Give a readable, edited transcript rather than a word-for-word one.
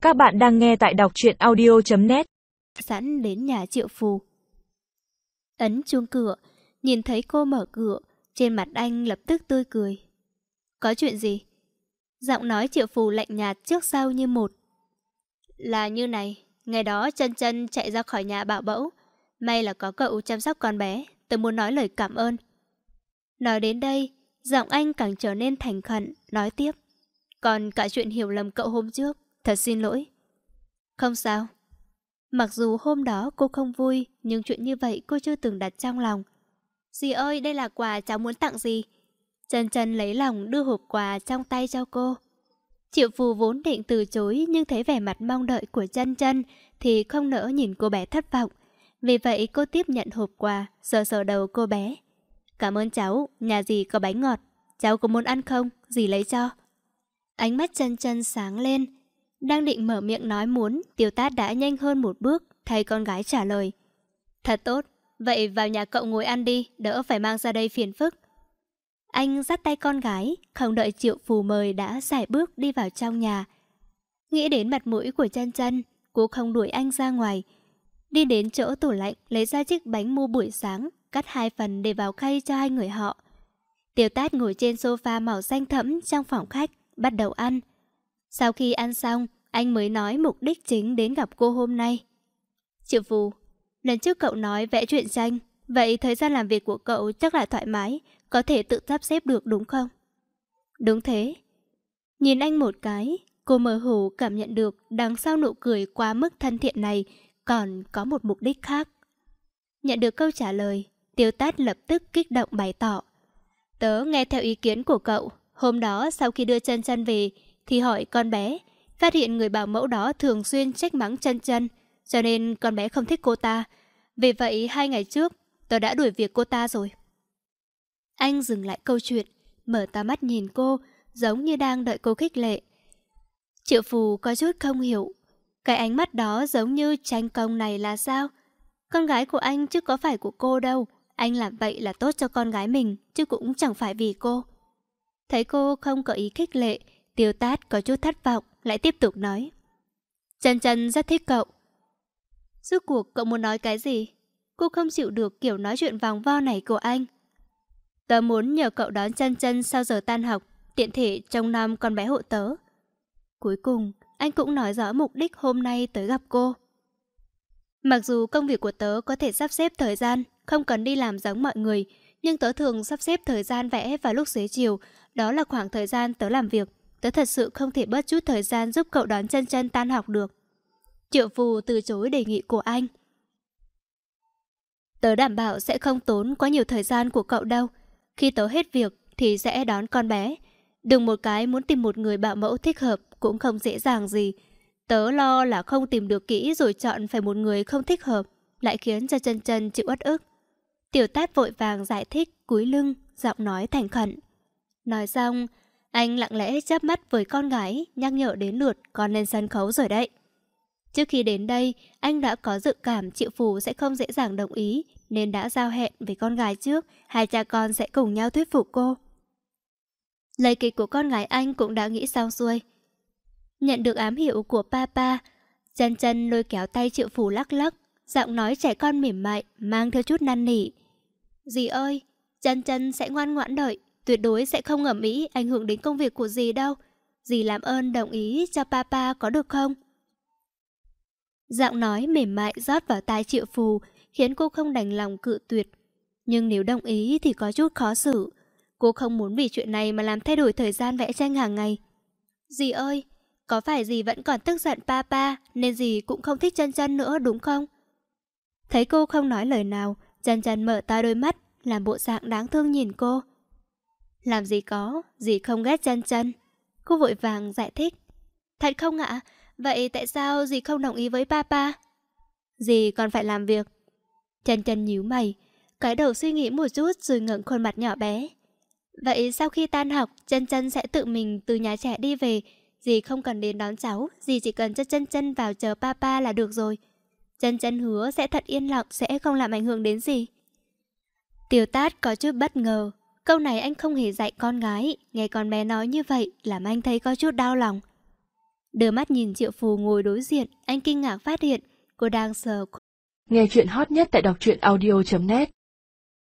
Các bạn đang nghe tại đọc truyện audio.net. Sẵn đến nhà Triệu Phù. Ấn chuông cửa, nhìn thấy cô mở cửa, trên mặt anh lập tức tươi cười. Có chuyện gì? Giọng nói Triệu Phù lạnh nhạt trước sau như một. Là như này, ngày đó Chân Chân chạy ra khỏi nhà bảo mẫu, may là có cậu chăm sóc con bé, tôi muốn nói lời cảm ơn. Nói đến đây, giọng anh càng trở nên thành khẩn, nói tiếp. Còn cả chuyện hiểu lầm cậu hôm trước, thật xin lỗi. Không sao. Mặc dù hôm đó cô không vui, nhưng chuyện như vậy cô chưa từng đặt trong lòng. Dì ơi, đây là quà cháu muốn tặng dì. Chân Chân lấy lòng đưa hộp quà trong tay cho cô. Triệu Phù vốn định từ chối, nhưng thấy vẻ mặt mong đợi của Chân Chân thì không nỡ nhìn cô bé thất vọng. Vì vậy cô tiếp nhận hộp quà, sờ sờ đầu cô bé. Cảm ơn cháu, nhà dì có bánh ngọt. Cháu có muốn ăn không? Dì lấy cho. Ánh mắt Chân Chân sáng lên. Đang định mở miệng nói muốn, Tiêu Tát đã nhanh hơn một bước, thay con gái trả lời. Thật tốt, vậy vào nhà cậu ngồi ăn đi, đỡ phải mang ra đây phiền phức. Anh dắt tay con gái, không đợi Triệu Phù mời đã sải bước đi vào trong nhà. Nghĩ đến mặt mũi của Chân Chân, cô không đuổi anh ra ngoài. Đi đến chỗ tủ lạnh, lấy ra chiếc bánh mua buổi sáng, cắt hai phần để vào khay cho hai người họ. Tiêu Tát ngồi trên sofa màu xanh thẫm trong phòng khách, bắt đầu ăn. Sau khi ăn xong, anh mới nói mục đích chính đến gặp cô hôm nay. Triệu Phù, lần trước cậu nói vẽ truyện tranh, vậy thời gian làm việc của cậu chắc là thoải mái, có thể tự sắp xếp được đúng không? Đúng thế. Nhìn anh một cái, cô mơ hồ cảm nhận được đằng sau nụ cười quá mức thân thiện này còn có một mục đích khác. Nhận được câu trả lời, Tiêu Tát lập tức kích động bày tỏ. Tớ nghe theo ý kiến của cậu, hôm đó sau khi đưa Chân Chân về thì hỏi con bé, phát hiện người bảo mẫu đó thường xuyên trách mắng Chân Chân, cho nên con bé không thích cô ta. Vì vậy 2 ngày trước, tớ đã đuổi việc cô ta rồi. Anh dừng lại câu chuyện, mở to mắt nhìn cô, giống như đang đợi cô khích lệ. Triệu Phù có chút không hiểu, cái ánh mắt đó giống như tranh công này là sao? Con gái của anh chứ có phải của cô đâu. Anh làm vậy là tốt cho con gái mình, chứ cũng chẳng phải vì cô. Thấy cô không có ý khích lệ, Tiêu Tát có chút thất vọng, lại tiếp tục nói. Chân Chân rất thích cậu. Rốt cuộc cậu muốn nói cái gì? Cô không chịu được kiểu nói chuyện vòng vo này của anh. Tớ muốn nhờ cậu đón Chân Chân sau giờ tan học, tiện thể trông nom con bé hộ tớ. Cuối cùng, anh cũng nói rõ mục đích hôm nay tới gặp cô. Mặc dù công việc của tớ có thể sắp xếp thời gian, không cần đi làm giống mọi người, nhưng tớ thường sắp xếp thời gian vẽ vào lúc xế chiều, đó là khoảng thời gian tớ làm việc. Tớ thật sự không thể bớt chút thời gian giúp cậu đón Chân Chân tan học được. Triệu Phù từ chối đề nghị của anh. Tớ đảm bảo sẽ không tốn quá nhiều thời gian của cậu đâu. Khi tớ hết việc thì sẽ đón con bé. Đừng một cái muốn tìm một người bảo mẫu thích hợp cũng không dễ dàng gì. Tớ lo là không tìm được kỹ rồi chọn phải một người không thích hợp, lại khiến cho Chân Chân chịu uất ức. Tiểu Tát vội vàng giải thích, cúi lưng, giọng nói thành khẩn. Nói xong, anh lặng lẽ chớp mắt với con gái, nhắc nhở đến lượt con lên sân khấu rồi đấy. Trước khi đến đây, anh đã có dự cảm Triệu Phù sẽ không dễ dàng đồng ý, nên đã giao hẹn với con gái trước, hai cha con sẽ cùng nhau thuyết phục cô. Lời kịch của con gái anh cũng đã nghĩ xong xuôi. Nhận được ám hiệu của papa, Chân Chân lôi kéo tay Triệu Phù lắc lắc, giọng nói trẻ con mềm mại, mang theo chút năn nỉ. Dì ơi, Chân Chân sẽ ngoan ngoãn đợi, tuyệt đối sẽ không ầm ĩ ảnh hưởng đến công việc của dì đâu. Dì làm ơn đồng ý cho papa có được không? Giọng nói mềm mại rót vào tai Triệu Phù, khiến cô không đành lòng cự tuyệt. Nhưng nếu đồng ý thì có chút khó xử. Cô không muốn vì chuyện này mà làm thay đổi thời gian vẽ tranh hàng ngày. Dì ơi, có phải dì vẫn còn tức giận papa nên dì cũng không thích Chân Chân nữa đúng không? Thấy cô không nói lời nào, Chân Chân mở to đôi mắt, làm bộ dạng đáng thương nhìn cô. Làm gì có, dì không ghét Chân Chân. Cô vội vàng giải thích. Thật không ạ? Vậy tại sao dì không đồng ý với papa? Dì còn phải làm việc. Chân Chân nhíu mày, cái đầu suy nghĩ một chút rồi ngẩng khuôn mặt nhỏ bé. Vậy sau khi tan học, Chân Chân sẽ tự mình từ nhà trẻ đi về. Dì không cần đến đón cháu, dì chỉ cần cho Chân Chân vào chờ papa là được rồi. Chân Chân hứa sẽ thật yên lặng, sẽ không làm ảnh hưởng đến dì. Tiêu Tát có chút bất ngờ. Câu này anh không hề dạy con gái, nghe con bé nói như vậy làm anh thấy có chút đau lòng. Đưa mắt nhìn Triệu Phù ngồi đối diện, anh kinh ngạc phát hiện cô đang sờ. Nghe chuyện hot nhất tại đọc truyện audio.net